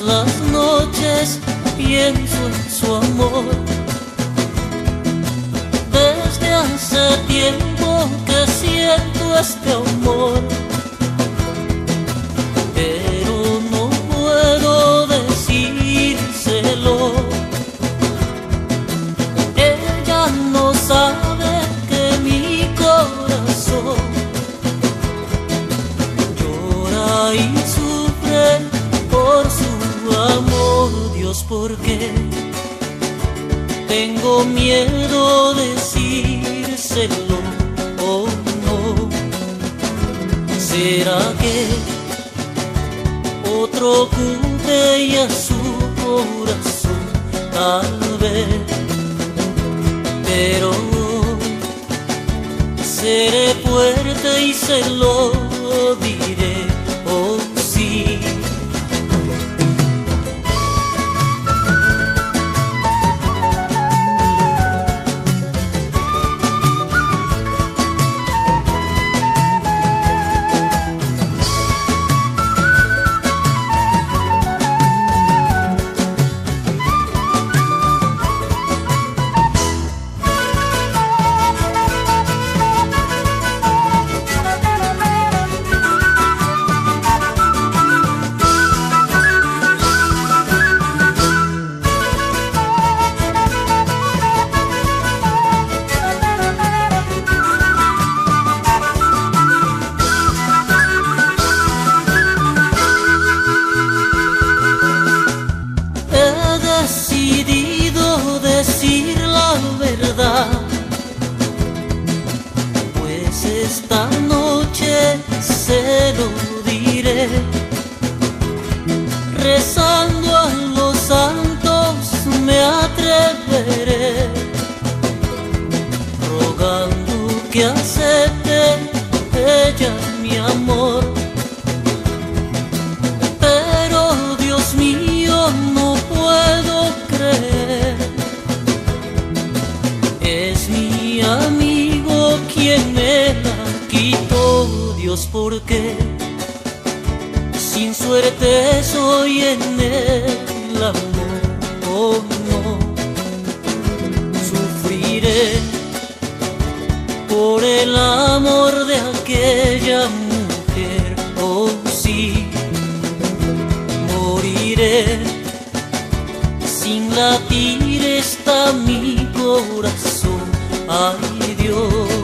las noches pienso en su amor. Desde hace tiempo que siento este amor, pero no puedo decírselo. Ella no sabe que mi corazón llora y sufre por su amor. Dios, ¿por qué tengo miedo decírselo? Oh no, ¿será que otro ocupe ya su corazón? Tal vez, pero seré fuerte y se lo diré. Oh sí. Decidido decir la verdad, pues esta noche se lo diré. Rezando a los santos me atreveré, rogando que acepte ella mi amor. Pero Dios mío, no puedo creer, es mi amigo quien me la quitó. Dios, ¿por qué sin suerte soy en el amor? Oh no, sufriré por el amor de aquella mujer. Oh sí, moriré, sin latir está mi corazón. Ay Dios.